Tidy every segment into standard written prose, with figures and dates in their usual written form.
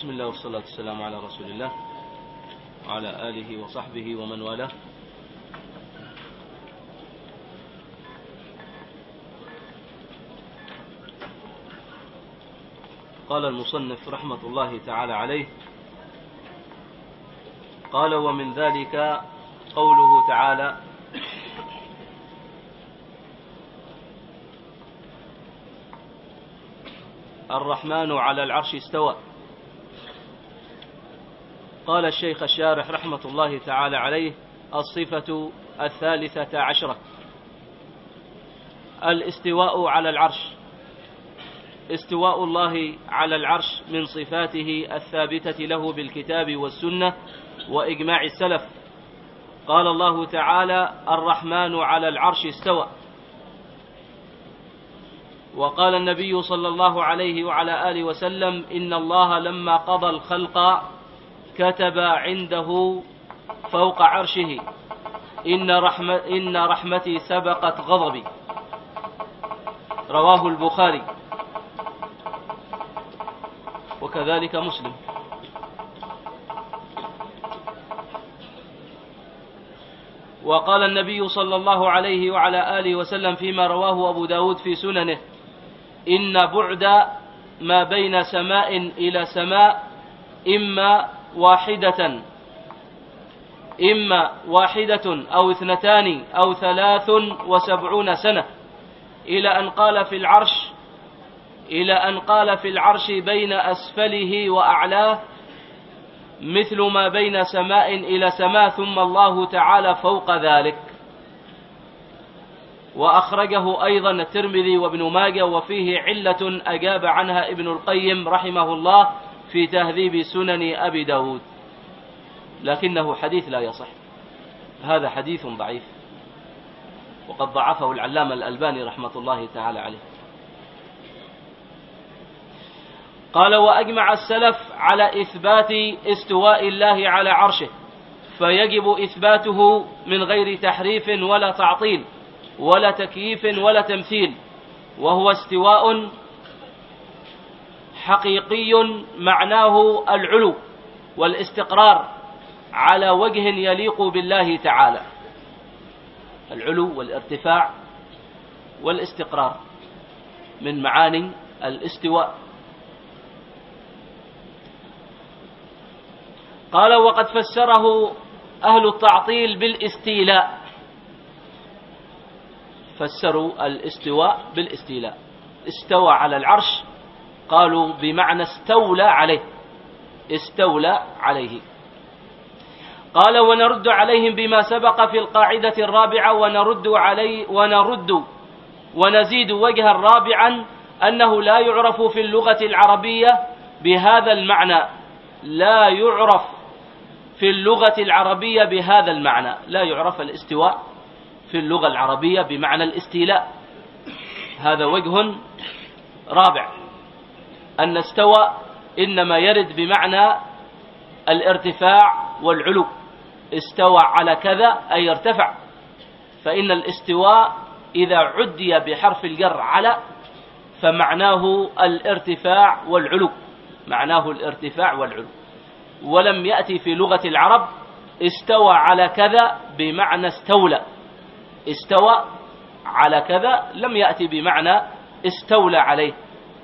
بسم الله والصلاة والسلام على رسول الله وعلى آله وصحبه ومن والاه. قال المصنف رحمة الله تعالى عليه: قال: ومن ذلك قوله تعالى: الرحمن على العرش استوى. قال الشيخ الشارح رحمة الله تعالى عليه: الصفة 13 الاستواء على العرش. استواء الله على العرش من صفاته الثابتة له بالكتاب والسنة وإجماع السلف. قال الله تعالى: الرحمن على العرش استوى. وقال النبي صلى الله عليه وعلى آله وسلم: إن الله لما قضى الخلق كتب عنده فوق عرشه: إن رحمتي سبقت غضبي. رواه البخاري وكذلك مسلم. وقال النبي صلى الله عليه وعلى آله وسلم فيما رواه أبو داود في سننه: إن بعد ما بين سماء إلى سماء إما واحدة أو 2 أو 73 سنة، إلى أن قال في العرش بين أسفله وأعلاه مثل ما بين سماء إلى سماء، ثم الله تعالى فوق ذلك. وأخرجه أيضا الترمذي وابن ماجه، وفيه علة أجاب عنها ابن القيم رحمه الله في تهذيب سنن أبي داود، لكنه حديث لا يصح، هذا حديث ضعيف، وقد ضعفه العلامة الألباني رحمة الله تعالى عليه. قال: وأجمع السلف على إثبات استواء الله على عرشه، فيجب إثباته من غير تحريف ولا تعطيل ولا تكييف ولا تمثيل، وهو استواء حقيقي معناه العلو والاستقرار على وجه يليق بالله تعالى. العلو والارتفاع والاستقرار من معاني الاستواء. قال: وقد فسره أهل التعطيل بالاستيلاء. فسروا الاستواء بالاستيلاء. استوى على العرش، قالوا بمعنى استولى عليه. قال: ونرد عليهم بما سبق في القاعدة الرابعة، ونزيد وجها رابعا أنه لا يعرف في اللغة العربية بهذا المعنى. لا يعرف في اللغة العربية بهذا المعنى، لا يعرف الاستواء في اللغة العربية بمعنى الاستيلاء. هذا وجه رابع، أن استوى إنما يرد بمعنى الارتفاع والعلو. استوى على كذا أي ارتفع، فإن الاستواء إذا عدي بحرف الجر على فمعناه الارتفاع والعلو، ولم يأتي في لغة العرب استوى على كذا بمعنى استولى. استوى على كذا لم يأتي بمعنى استولى عليه.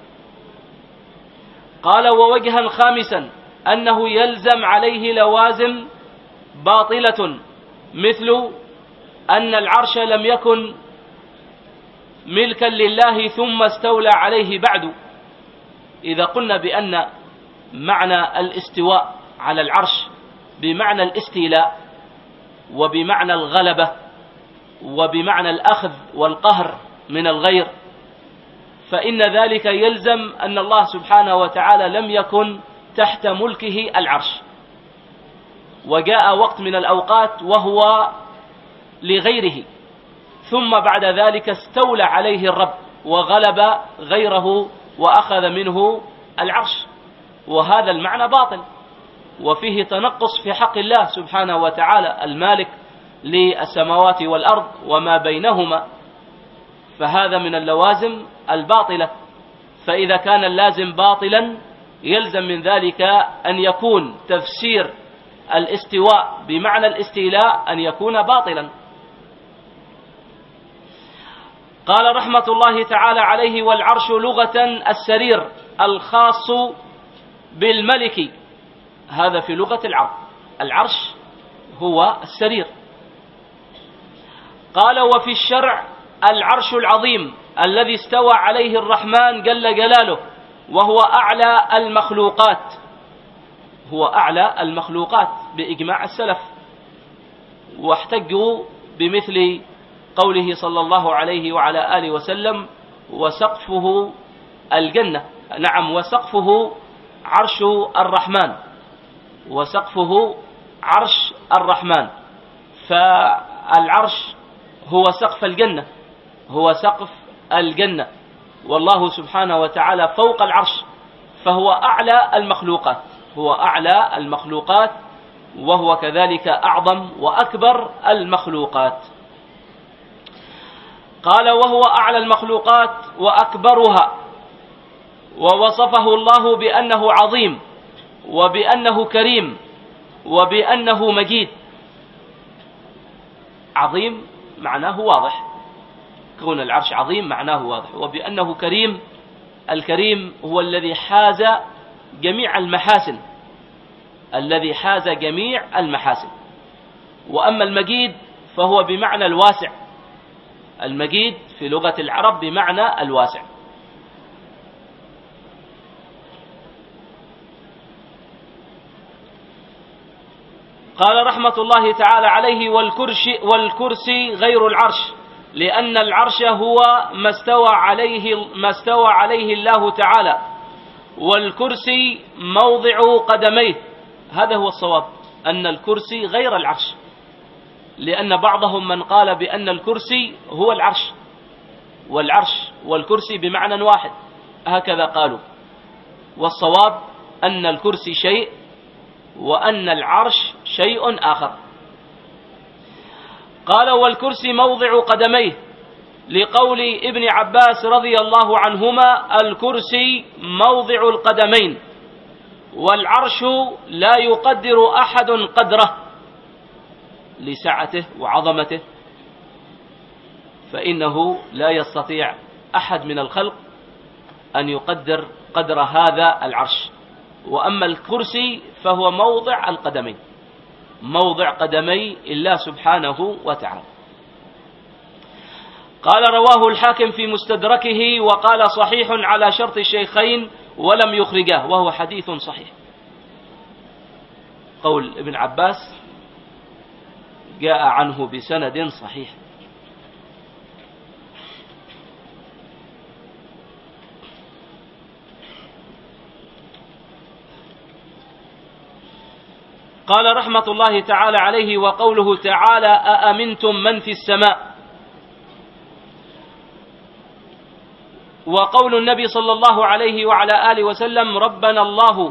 قال: ووجها خامسا أنه يلزم عليه لوازم باطلة، مثل أن العرش لم يكن ملكا لله ثم استولى عليه بعد. إذا قلنا بأن معنى الاستواء على العرش بمعنى الاستيلاء وبمعنى الغلبة وبمعنى الأخذ والقهر من الغير، فإن ذلك يلزم أن الله سبحانه وتعالى لم يكن تحت ملكه العرش، وجاء وقت من الأوقات وهو لغيره، ثم بعد ذلك استولى عليه الرب وغلب غيره وأخذ منه العرش، وهذا المعنى باطل، وفيه تنقص في حق الله سبحانه وتعالى المالك للسماوات والأرض وما بينهما، فهذا من اللوازم الباطلة. فإذا كان اللازم باطلا يلزم من ذلك أن يكون تفسير الاستواء بمعنى الاستيلاء أن يكون باطلا. قال رحمة الله تعالى عليه: والعرش لغة السرير الخاص بالملك. هذا في لغة العرب، العرش هو السرير. قال: وفي الشرع العرش العظيم الذي استوى عليه الرحمن جل جلاله، وهو أعلى المخلوقات، هو أعلى المخلوقات بإجماع السلف، واحتجوا بمثل قوله صلى الله عليه وعلى آله وسلم: وسقفه الجنة. نعم، وسقفه عرش الرحمن، وسقفه عرش الرحمن. فالعرش هو سقف الجنة، هو سقف الجنة، والله سبحانه وتعالى فوق العرش، فهو أعلى المخلوقات، هو أعلى المخلوقات، وهو كذلك أعظم وأكبر المخلوقات. قال: وهو أعلى المخلوقات وأكبرها، ووصفه الله بأنه عظيم، وبأنه كريم، وبأنه مجيد. عظيم معناه واضح، كون العرش عظيم معناه واضح. وبأنه كريم، الكريم هو الذي حاز جميع المحاسن، الذي حاز جميع المحاسن. وأما المجيد فهو بمعنى الواسع، المجيد في لغة العرب بمعنى الواسع. قال رحمة الله تعالى عليه: والكرسي غير العرش، لأن العرش هو ما استوى عليه الله تعالى، والكرسي موضع قدميه. هذا هو الصواب، أن الكرسي غير العرش، لأن بعضهم من قال بأن الكرسي هو العرش، والعرش والكرسي بمعنى واحد، هكذا قالوا. والصواب أن الكرسي شيء، وأن العرش شيء آخر. قال: والكرسي موضع قدميه، لقول ابن عباس رضي الله عنهما: الكرسي موضع القدمين، والعرش لا يقدر أحد قدره لسعته وعظمته، فإنه لا يستطيع أحد من الخلق أن يقدر قدر هذا العرش. وأما الكرسي فهو موضع القدمين، موضع قدمي الله سبحانه وتعالى. قال: رواه الحاكم في مستدركه، وقال: صحيح على شرط الشيخين ولم يخرجاه، وهو حديث صحيح. قول ابن عباس جاء عنه بسند صحيح. قال رحمة الله تعالى عليه: وقوله تعالى: أأمنتم من في السماء، وقول النبي صلى الله عليه وعلى آله وسلم: ربنا الله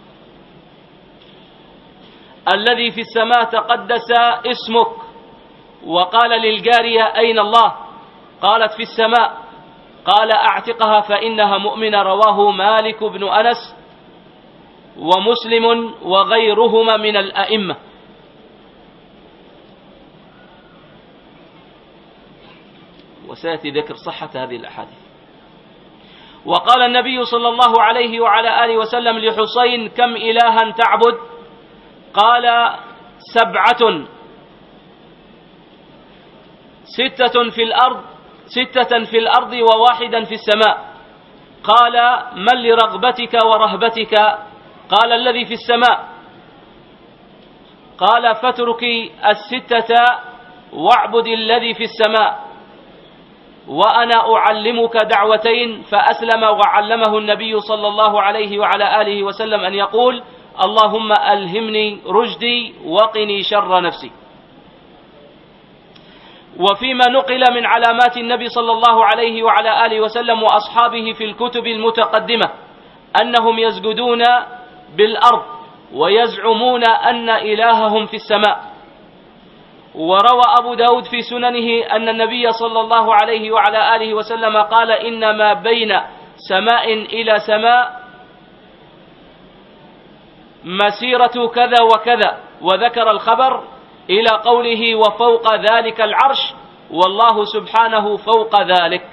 الذي في السماء تقدس اسمك. وقال للجارية: أين الله؟ قالت: في السماء. قال: أعتقها فإنها مؤمنة. رواه مالك بن أنس ومسلم وغيرهما من الأئمة. وسيأتي ذكر صحة هذه الأحاديث. وقال النبي صلى الله عليه وعلى آله وسلم لحسين: كم إلها تعبد؟ قال: 7، 6 في الأرض و1 في السماء. قال: من لرغبتك ورهبتك؟ قال: الذي في السماء. قال: فاتركي 6 واعبد الذي في السماء. وأنا أعلمك دعوتين. فأسلم وعلمه النبي صلى الله عليه وعلى آله وسلم أن يقول: اللهم ألهمني رشدي وقني شر نفسي. وفيما نقل من علامات النبي صلى الله عليه وعلى آله وسلم وأصحابه في الكتب المتقدمة أنهم يسجدون بالأرض ويزعمون أن إلههم في السماء. وروى أبو داود في سننه أن النبي صلى الله عليه وعلى آله وسلم قال: إنما بين سماء إلى سماء مسيرة كذا وكذا، وذكر الخبر إلى قوله وفوق ذلك العرش، والله سبحانه فوق ذلك.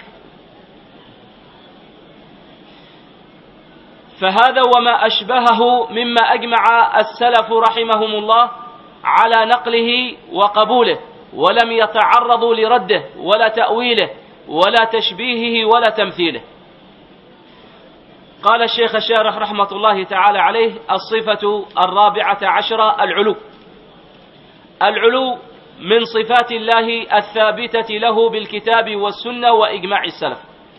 فهذا وما أشبهه مما أجمع السلف رحمهم الله على نقله وقبوله، ولم يتعرضوا لرده ولا تأويله ولا تشبيهه ولا تمثيله. قال الشيخ الشارح رحمة الله تعالى عليه: الصفة 14 العلو. العلو من صفات الله الثابتة له بالكتاب والسنة وإجماع السلف.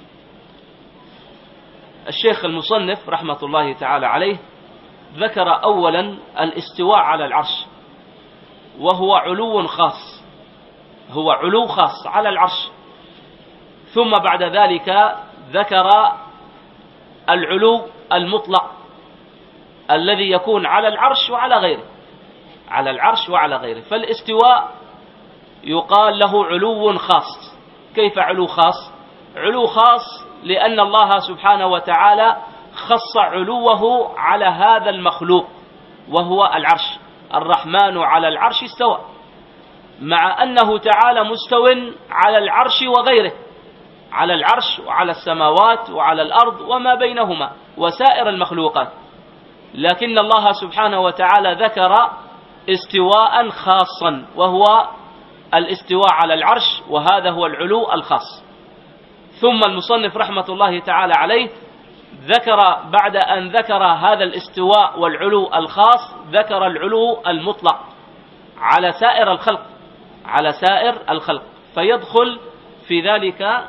الشيخ المصنف رحمة الله تعالى عليه ذكر أولا الاستواء على العرش، وهو علو خاص، هو علو خاص على العرش. ثم بعد ذلك ذكر العلو المطلق الذي يكون على العرش وعلى غيره، على العرش وعلى غيره. فالاستواء يقال له علو خاص. كيف علو خاص؟ علو خاص لأن الله سبحانه وتعالى خص علوه على هذا المخلوق وهو العرش. الرحمن على العرش استوى، مع أنه تعالى مستو على العرش وغيره، على العرش وعلى السماوات وعلى الأرض وما بينهما وسائر المخلوقات، لكن الله سبحانه وتعالى ذكر استواء خاصا وهو الاستواء على العرش، وهذا هو العلو الخاص. ثم المصنف رحمة الله تعالى عليه ذكر بعد أن ذكر هذا الاستواء والعلو الخاص ذكر العلو المطلق على سائر الخلق، على سائر الخلق. فيدخل في ذلك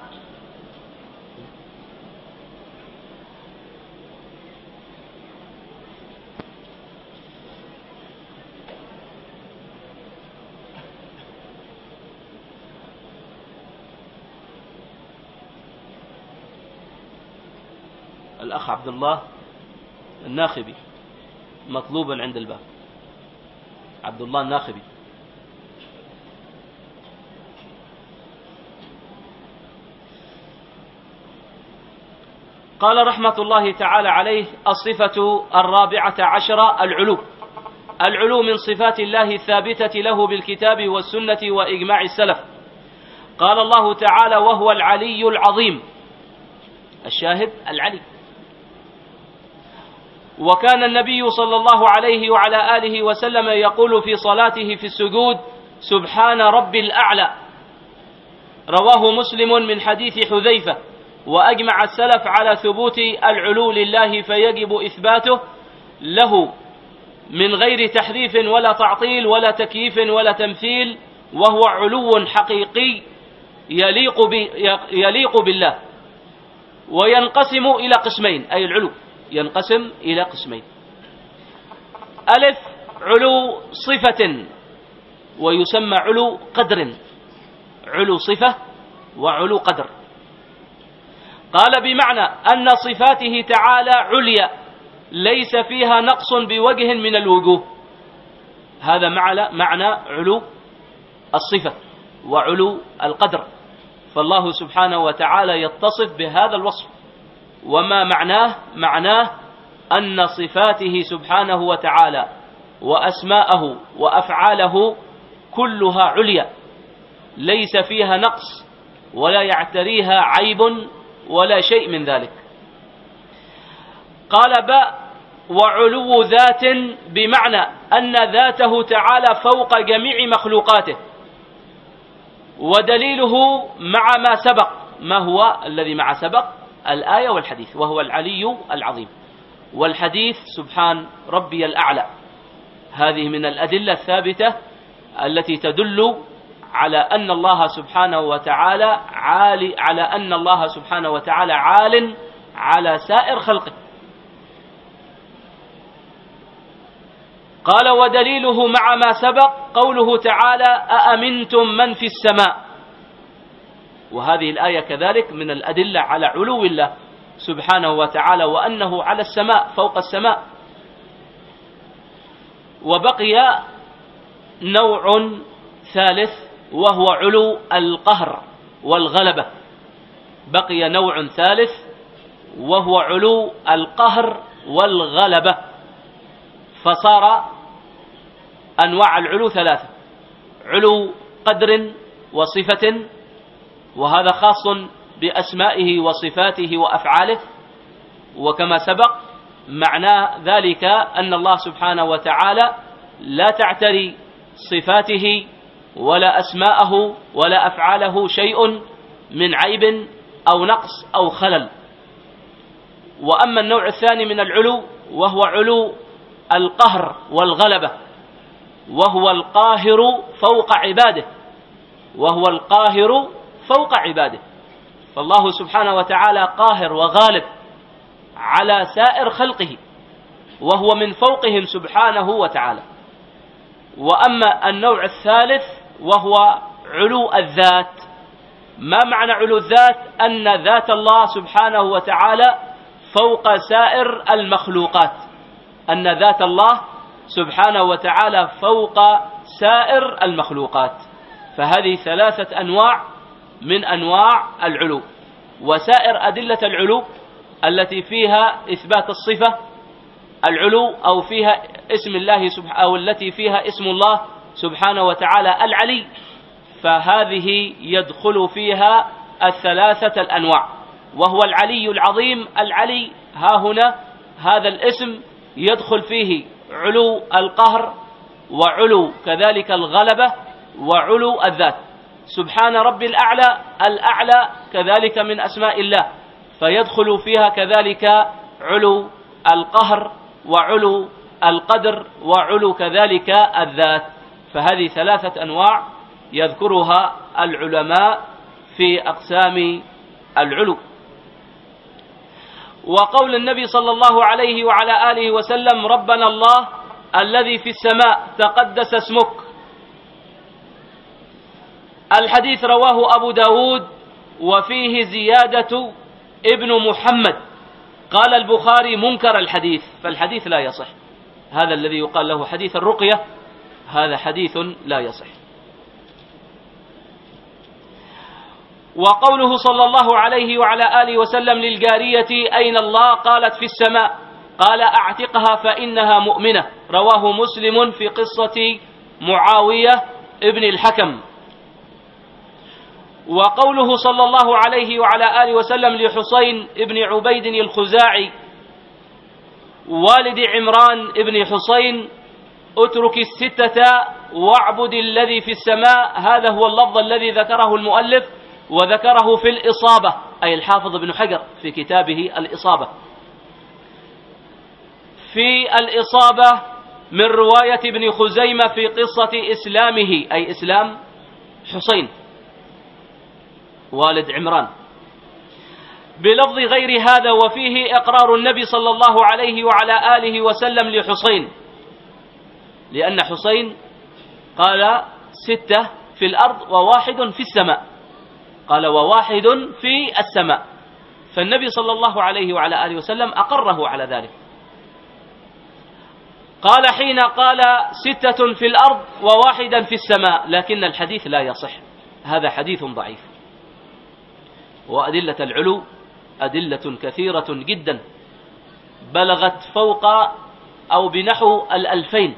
الأخ عبد الله الناخبي مطلوبا عند الباب. عبد الله الناخبي. قال رحمة الله تعالى عليه: الصفة 14 العلو. العلو من صفات الله الثابتة له بالكتاب والسنة وإجماع السلف. قال الله تعالى: وهو العلي العظيم. الشاهد العلي. وكان النبي صلى الله عليه وعلى آله وسلم يقول في صلاته في السجود: سبحان ربي الأعلى. رواه مسلم من حديث حذيفة. وأجمع السلف على ثبوت العلو لله، فيجب إثباته له من غير تحريف ولا تعطيل ولا تكييف ولا تمثيل، وهو علو حقيقي يليق بالله. وينقسم إلى قسمين، أي العلو ينقسم إلى قسمين: ألف علو صفة، ويسمى علو قدر، علو صفة وعلو قدر. قال بمعنى أن صفاته تعالى عليا ليس فيها نقص بوجه من الوجوه. هذا معنى علو الصفة وعلو القدر. فالله سبحانه وتعالى يتصف بهذا الوصف. وما معناه أن صفاته سبحانه وتعالى وأسماءه وأفعاله كلها عليا ليس فيها نقص ولا يعتريها عيب ولا شيء من ذلك. قال وعلو ذات بمعنى أن ذاته تعالى فوق جميع مخلوقاته. ودليله مع ما سبق. ما هو الذي مع سبق؟ الآية والحديث، وهو العلي العظيم. والحديث سبحان ربي الأعلى. هذه من الأدلة الثابتة التي تدل على أن الله سبحانه وتعالى عال على سائر خلقه. قال ودليله مع ما سبق قوله تعالى: أأمنتم من في السماء. وهذه الآية كذلك من الأدلة على علو الله سبحانه وتعالى، وأنه على السماء فوق السماء. وبقي نوع ثالث وهو علو القهر والغلبة. بقي نوع ثالث وهو علو القهر والغلبة. فصار أنواع العلو ثلاثة: علو قدر وصفة، وهذا خاص بأسمائه وصفاته وأفعاله، وكما سبق معنى ذلك أن الله سبحانه وتعالى لا تعتري صفاته ولا أسماءه ولا أفعاله شيء من عيب أو نقص أو خلل. وأما النوع الثاني من العلو وهو علو القهر والغلبة، وهو القاهر فوق عباده، وهو القاهر فوق عباده، فالله سبحانه وتعالى قاهر وغالب على سائر خلقه، وهو من فوقهم سبحانه وتعالى. وأما النوع الثالث وهو علو الذات. ما معنى علو الذات؟ أن ذات الله سبحانه وتعالى فوق سائر المخلوقات، أن ذات الله سبحانه وتعالى فوق سائر المخلوقات. فهذه ثلاثة أنواع من أنواع العلو. وسائر أدلة العلو التي فيها إثبات الصفة العلو، أو فيها اسم الله أو التي فيها اسم الله سبحانه وتعالى العلي، فهذه يدخل فيها الثلاثة الأنواع، وهو العلي العظيم. العلي ها هنا هذا الاسم يدخل فيه علو القهر، وعلو كذلك الغلبة، وعلو الذات. سبحان ربي الأعلى، الأعلى كذلك من أسماء الله، فيدخل فيها كذلك علو القهر وعلو القدر وعلو كذلك الذات. فهذه ثلاثة أنواع يذكرها العلماء في أقسام العلو. وقول النبي صلى الله عليه وعلى آله وسلم: ربنا الله الذي في السماء تقدس اسمك. الحديث رواه أبو داود وفيه زيادة ابن محمد. قال البخاري: منكر الحديث، فالحديث لا يصح. هذا الذي يقال له حديث الرقية، هذا حديث لا يصح. وقوله صلى الله عليه وعلى آله وسلم للجارية: أين الله؟ قالت: في السماء. قال: أعتقها فإنها مؤمنة. رواه مسلم في قصة معاوية ابن الحكم. وقوله صلى الله عليه وعلى آله وسلم لحسين ابن عبيد الخزاعي والد عمران ابن حسين: اترك الستة واعبد الذي في السماء. هذا هو اللفظ الذي ذكره المؤلف، وذكره في الإصابة، أي الحافظ ابن حجر في كتابه الإصابة. في الإصابة من رواية ابن خزيمة في قصة إسلامه، أي إسلام حسين والد عمران، بلفظ غير هذا، وفيه إقرار النبي صلى الله عليه وعلى آله وسلم لحسين، لأن حسين قال 6 في الأرض وواحد في السماء، قال وواحد في السماء، فالنبي صلى الله عليه وعلى آله وسلم أقره على ذلك. قال حين قال 6 في الأرض وواحدا في السماء، لكن الحديث لا يصح، هذا حديث ضعيف. وأدلة العلو أدلة كثيرة جدا، بلغت فوق أو بنحو 2000،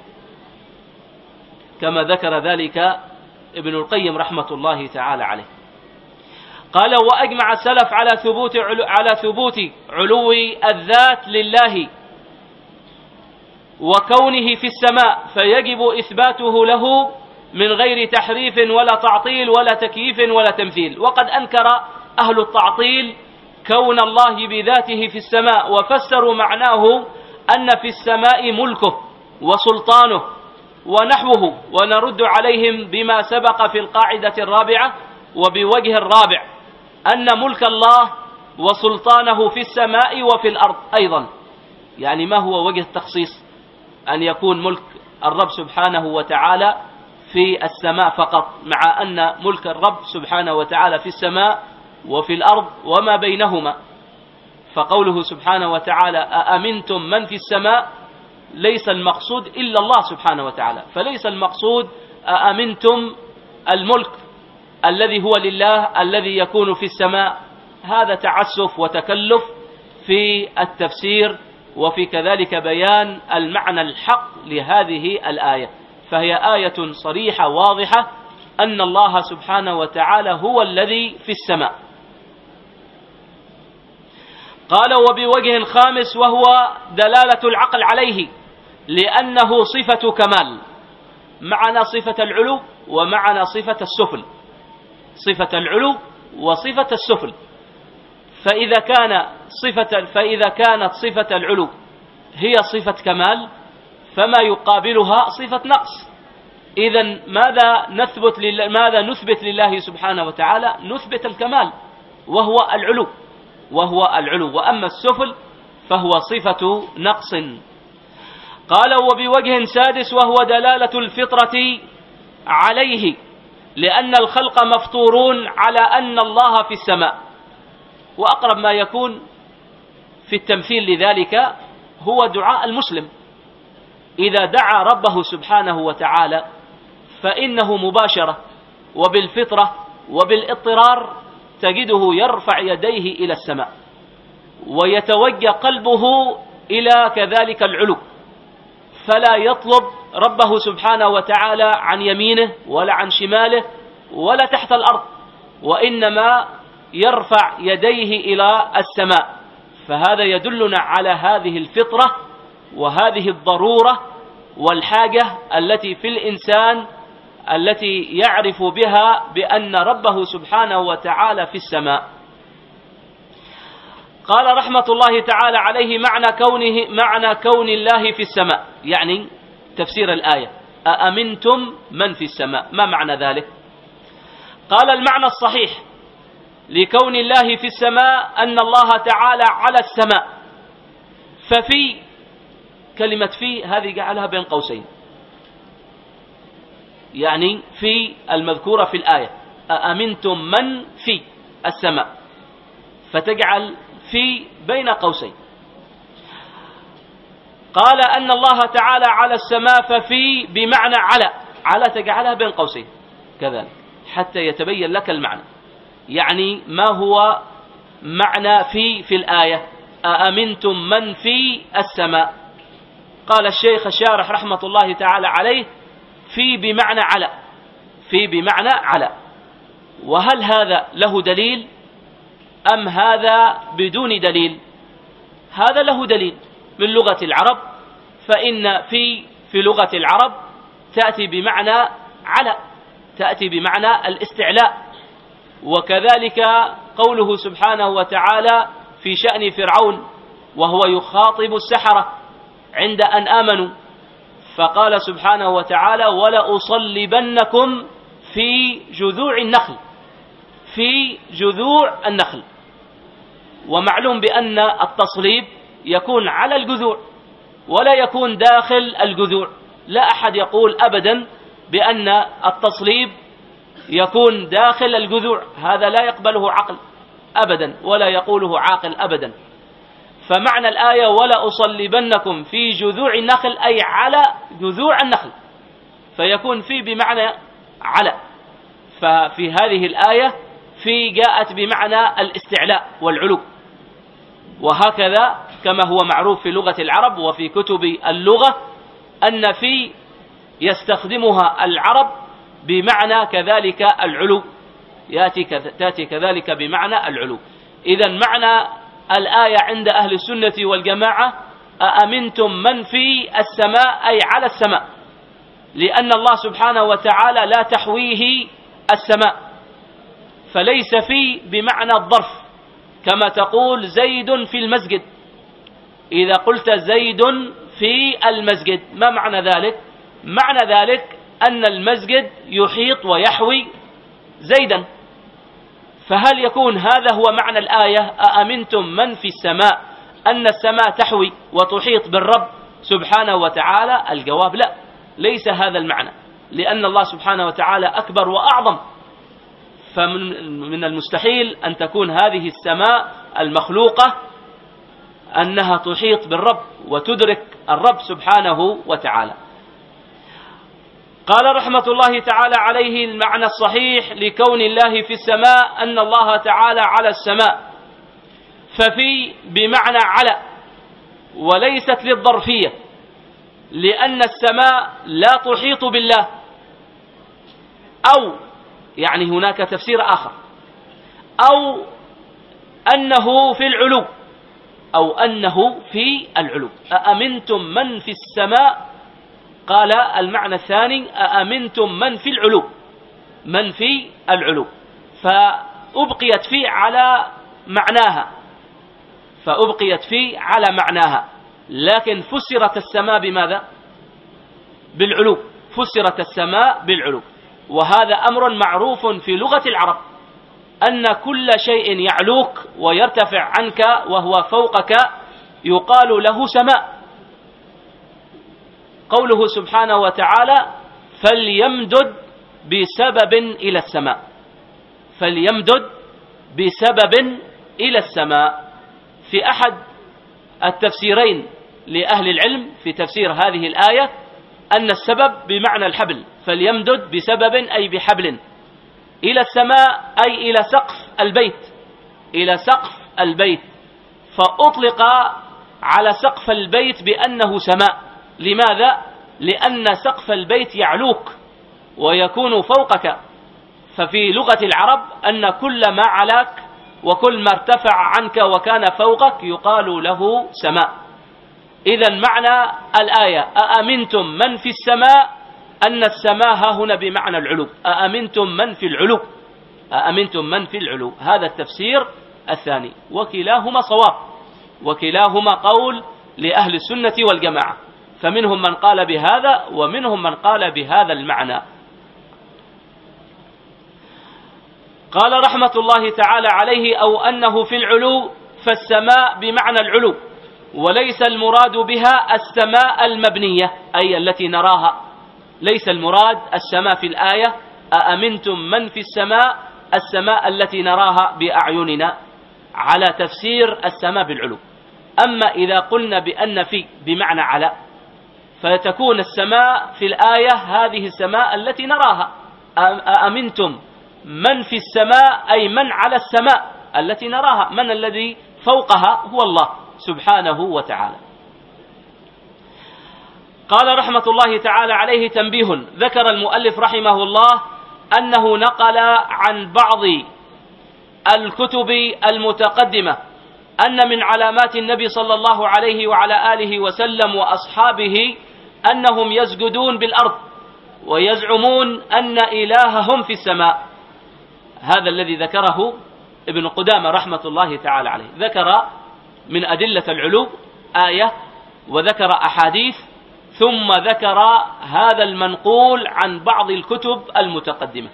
كما ذكر ذلك ابن القيم رحمة الله تعالى عليه. قال: وأجمع السلف على ثبوت علو الذات لله وكونه في السماء، فيجب إثباته له من غير تحريف ولا تعطيل ولا تكييف ولا تمثيل. وقد أنكر أهل التعطيل كون الله بذاته في السماء، وفسروا معناه أن في السماء ملكه وسلطانه ونحوه، ونرد عليهم بما سبق في القاعدة الرابعة وبوجه الرابع، أن ملك الله وسلطانه في السماء وفي الأرض أيضا. يعني ما هو وجه التخصيص أن يكون ملك الرب سبحانه وتعالى في السماء فقط، مع أن ملك الرب سبحانه وتعالى في السماء وفي الأرض وما بينهما؟ فقوله سبحانه وتعالى: أأمنتم من في السماء، ليس المقصود إلا الله سبحانه وتعالى، فليس المقصود أأمنتم الملك الذي هو لله الذي يكون في السماء. هذا تعسف وتكلف في التفسير وفي كذلك بيان المعنى الحق لهذه الآية. فهي آية صريحة واضحة أن الله سبحانه وتعالى هو الذي في السماء. قال وبوجه خامس وهو دلالة العقل عليه، لأنه صفة كمال، معنى صفة العلو ومعنى صفة السفل، صفة العلو وصفة السفل. فإذا كانت صفة العلو هي صفة كمال فما يقابلها صفة نقص. إذن ماذا نثبت لله سبحانه وتعالى؟ نثبت الكمال وهو العلو، وأما السفل فهو صفة نقص. قال وبوجه سادس وهو دلالة الفطرة عليه، لأن الخلق مفطورون على أن الله في السماء. وأقرب ما يكون في التمثيل لذلك هو دعاء المسلم، إذا دعا ربه سبحانه وتعالى فإنه مباشرة وبالفطرة وبالاضطرار تجده يرفع يديه إلى السماء، ويتوجه قلبه إلى كذلك العلو، فلا يطلب ربه سبحانه وتعالى عن يمينه ولا عن شماله ولا تحت الأرض، وإنما يرفع يديه إلى السماء. فهذا يدلنا على هذه الفطرة وهذه الضرورة والحاجة التي في الإنسان، التي يعرف بها بأن ربه سبحانه وتعالى في السماء. قال رحمة الله تعالى عليه معنى كون الله في السماء، يعني تفسير الآية أأمنتم من في السماء، ما معنى ذلك؟ قال المعنى الصحيح لكون الله في السماء أن الله تعالى على السماء. ففي كلمة في هذه جعلها بين قوسين، يعني في المذكورة في الآية أأمنتم من في السماء، فتجعل في بين قوسين. قال أن الله تعالى على السماء، ففي بمعنى على تجعلها بين قوسين كذلك حتى يتبين لك المعنى، يعني ما هو معنى في الآية أأمنتم من في السماء. قال الشيخ الشارح رحمة الله تعالى عليه في بمعنى على. وهل هذا له دليل أم هذا بدون دليل؟ هذا له دليل من لغة العرب، فإن في لغة العرب تأتي بمعنى على، تأتي بمعنى الاستعلاء. وكذلك قوله سبحانه وتعالى في شأن فرعون وهو يخاطب السحرة عند أن آمنوا، فقال سبحانه وتعالى ولأصلبنكم في جذوع النخل. ومعلوم بأن التصليب يكون على الجذوع ولا يكون داخل الجذوع. لا أحد يقول أبدا بأن التصليب يكون داخل الجذوع، هذا لا يقبله عقل أبدا ولا يقوله عاقل أبدا. فمعنى الآية ولا أصلبنكم في جذوع النخل أي على جذوع النخل، فيكون في بمعنى على. ففي هذه الآية في جاءت بمعنى الاستعلاء والعلو، وهكذا كما هو معروف في لغة العرب وفي كتب اللغة أن في يستخدمها العرب بمعنى كذلك العلو، تأتي كذلك بمعنى العلو. إذن معنى الآية عند أهل السنة والجماعة أأمنتم من في السماء أي على السماء، لأن الله سبحانه وتعالى لا تحويه السماء، فليس في بمعنى الظرف كما تقول زيد في المسجد. إذا قلت زيد في المسجد ما معنى ذلك؟ معنى ذلك أن المسجد يحيط ويحوي زيدا. فهل يكون هذا هو معنى الآية أأمنتم من في السماء أن السماء تحوي وتحيط بالرب سبحانه وتعالى؟ الجواب لا، ليس هذا المعنى، لأن الله سبحانه وتعالى أكبر وأعظم، فمن المستحيل أن تكون هذه السماء المخلوقة أنها تحيط بالرب وتدرك الرب سبحانه وتعالى. قال رحمة الله تعالى عليه المعنى الصحيح لكون الله في السماء أن الله تعالى على السماء. ففي بمعنى على، وليست للظرفية، لأن السماء لا تحيط بالله، أو يعني هناك تفسير آخر، أو أنه في العلو، أو أنه في العلو. أأمنتم من في السماء، قال المعنى الثاني أأمنتم من في العلو، من في العلو، فأبقيت فيه على معناها، فأبقيت فيه على معناها، لكن فسرت السماء بماذا؟ بالعلو، فسرت السماء بالعلو. وهذا أمر معروف في لغة العرب، أن كل شيء يعلوك ويرتفع عنك وهو فوقك يقال له سماء. قوله سبحانه وتعالى فليمدد بسبب إلى السماء، فليمدد بسبب إلى السماء. في أحد التفسيرين لأهل العلم في تفسير هذه الآية أن السبب بمعنى الحبل، فليمدد بسبب أي بحبل إلى السماء، أي إلى سقف البيت، إلى سقف البيت، فأطلق على سقف البيت بأنه سماء. لماذا؟ لأن سقف البيت يعلوك ويكون فوقك، ففي لغة العرب أن كل ما علاك وكل ما ارتفع عنك وكان فوقك يقال له سماء. إذن معنى الآية أأمنتم من في السماء، أن السماء ها هنا بمعنى العلو، أأمنتم من في العلو، أأمنتم من في العلو. هذا التفسير الثاني، وكلاهما صواب، وكلاهما قول لأهل السنة والجماعة، فمنهم من قال بهذا ومنهم من قال بهذا المعنى. قال رحمة الله تعالى عليه أو أنه في العلو، فالسماء بمعنى العلو، وليس المراد بها السماء المبنية أي التي نراها، ليس المراد السماء في الآية أأمنتم من في السماء، السماء التي نراها بأعيننا، على تفسير السماء بالعلو. أما إذا قلنا بأن في بمعنى على، فتكون السماء في الآية هذه السماء التي نراها، أأمنتم من في السماء أي من على السماء التي نراها، من الذي فوقها هو الله سبحانه وتعالى. قال رحمة الله تعالى عليه تنبيه، ذكر المؤلف رحمه الله أنه نقل عن بعض الكتب المتقدمة أن من علامات النبي صلى الله عليه وعلى آله وسلم وأصحابه أنهم يسجدون بالأرض ويزعمون أن إلههم في السماء. هذا الذي ذكره ابن قدامة رحمة الله تعالى عليه، ذكر من أدلة العلو آية وذكر أحاديث، ثم ذكر هذا المنقول عن بعض الكتب المتقدمة.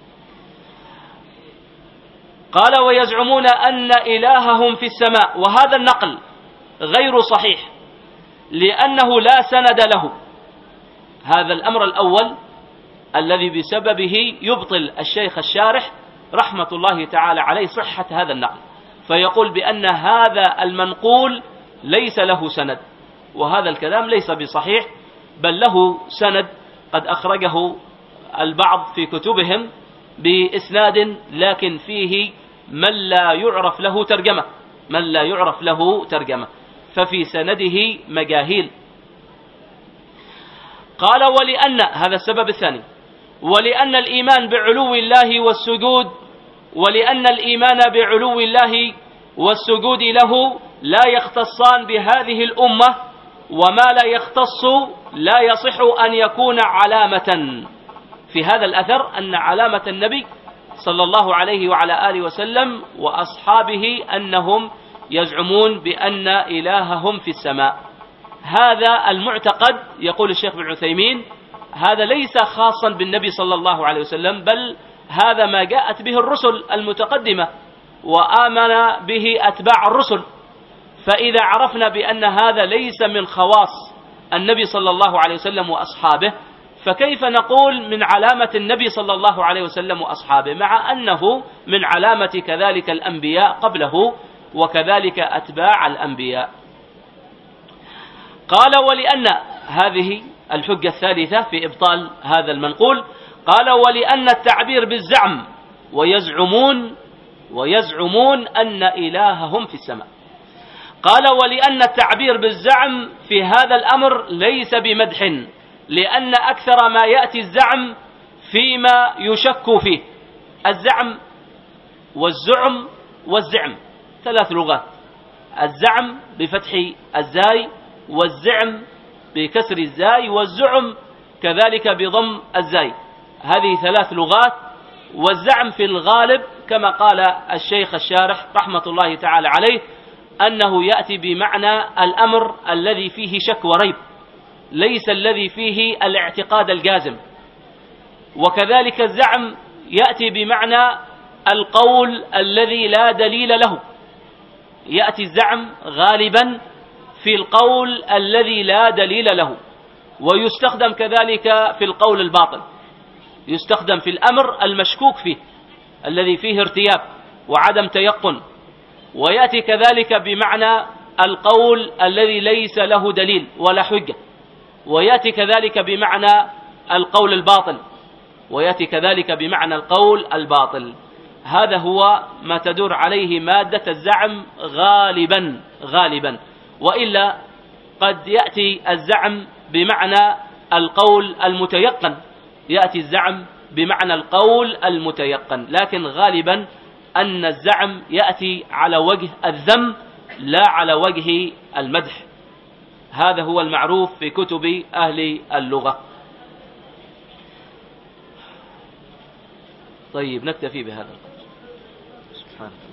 قال ويزعمون أن إلههم في السماء، وهذا النقل غير صحيح لأنه لا سند له. هذا الأمر الأول الذي بسببه يبطل الشيخ الشارح رحمة الله تعالى عليه صحة هذا النقل، فيقول بأن هذا المنقول ليس له سند، وهذا الكلام ليس بصحيح، بل له سند قد أخرجه البعض في كتبهم بإسناد، لكن فيه من لا يعرف له ترجمة، من لا يعرف له ترجمة، ففي سنده مجاهيل. قال ولأن هذا السبب الثاني، ولأن الإيمان بعلو الله والسجود، ولأن الإيمان بعلو الله والسجود له لا يختصان بهذه الأمة، وما لا يختص لا يصح أن يكون علامة. في هذا الأثر أن علامة النبي صلى الله عليه وعلى آله وسلم وأصحابه أنهم يزعمون بأن إلههم في السماء. هذا المعتقد يقول الشيخ بن عثيمين هذا ليس خاصا بالنبي صلى الله عليه وسلم، بل هذا ما جاءت به الرسل المتقدمة وآمن به أتباع الرسل. فإذا عرفنا بأن هذا ليس من خواص النبي صلى الله عليه وسلم وأصحابه، فكيف نقول من علامة النبي صلى الله عليه وسلم وأصحابه، مع أنه من علامة كذلك الأنبياء قبله وكذلك أتباع الأنبياء. قال ولأن هذه الحجة الثالثة في إبطال هذا المنقول، قال ولأن التعبير بالزعم ويزعمون أن إلههم في السماء. قال: ولأن التعبير بالزعم في هذا الأمر ليس بمدح، لأن أكثر ما يأتي الزعم فيما يشك فيه. الزعم والزعم والزعم 3 لغات: الزعم بفتح الزاي، والزعم بكسر الزاي، والزعم كذلك بضم الزاي. هذه 3 لغات. والزعم في الغالب كما قال الشيخ الشارح رحمة الله تعالى عليه أنه يأتي بمعنى الأمر الذي فيه شك وريب، ليس الذي فيه الاعتقاد الجازم. وكذلك الزعم يأتي بمعنى القول الذي لا دليل له. يأتي الزعم غالبا في القول الذي لا دليل له، ويستخدم كذلك في القول الباطل، يستخدم في الأمر المشكوك فيه الذي فيه ارتياب وعدم تيقن. ويأتي كذلك بمعنى القول الذي ليس له دليل ولا حجة، ويأتي كذلك بمعنى القول الباطل، ويأتي كذلك بمعنى القول الباطل. هذا هو ما تدور عليه مادة الزعم غالبا. وإلا قد يأتي الزعم بمعنى القول المتيقن، يأتي الزعم بمعنى القول المتيقن، لكن غالبا أن الزعم يأتي على وجه الذم لا على وجه المدح. هذا هو المعروف في كتب أهل اللغة. طيب، نكتفي بهذا القدر. سبحانه.